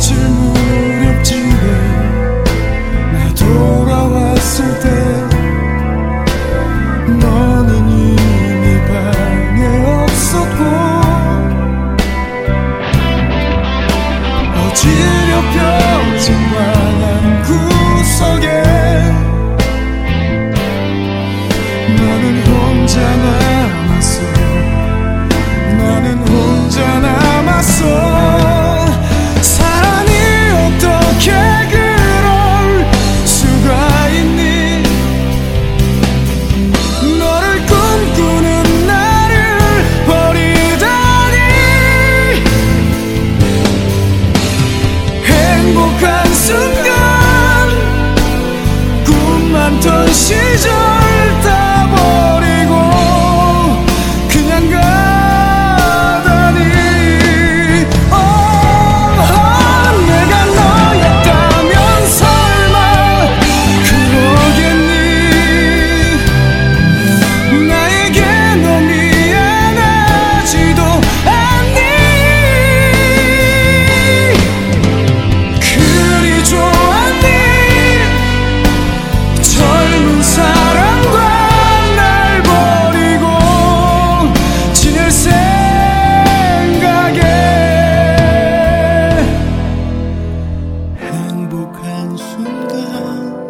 며칠 무렵쯤에 나 돌아왔을 때 너는 이미 방에 없었고 어지럽 펴진 환한 구석에 너는 혼자 남았어. 나는 혼자 남았어. 사랑이 어떻게 그럴 수가 있니. 너를 꿈꾸는 나를 버리다니. 행복한 순간 꿈 많던 시절 다 버리고 그냥 가다니. 내가 너였다면 설마 그러겠니. 나에게 너 미안하지도 않니. 그리 좋았니. 젊은 사람과 날 버리고 지낼 생각에. 행복한 순간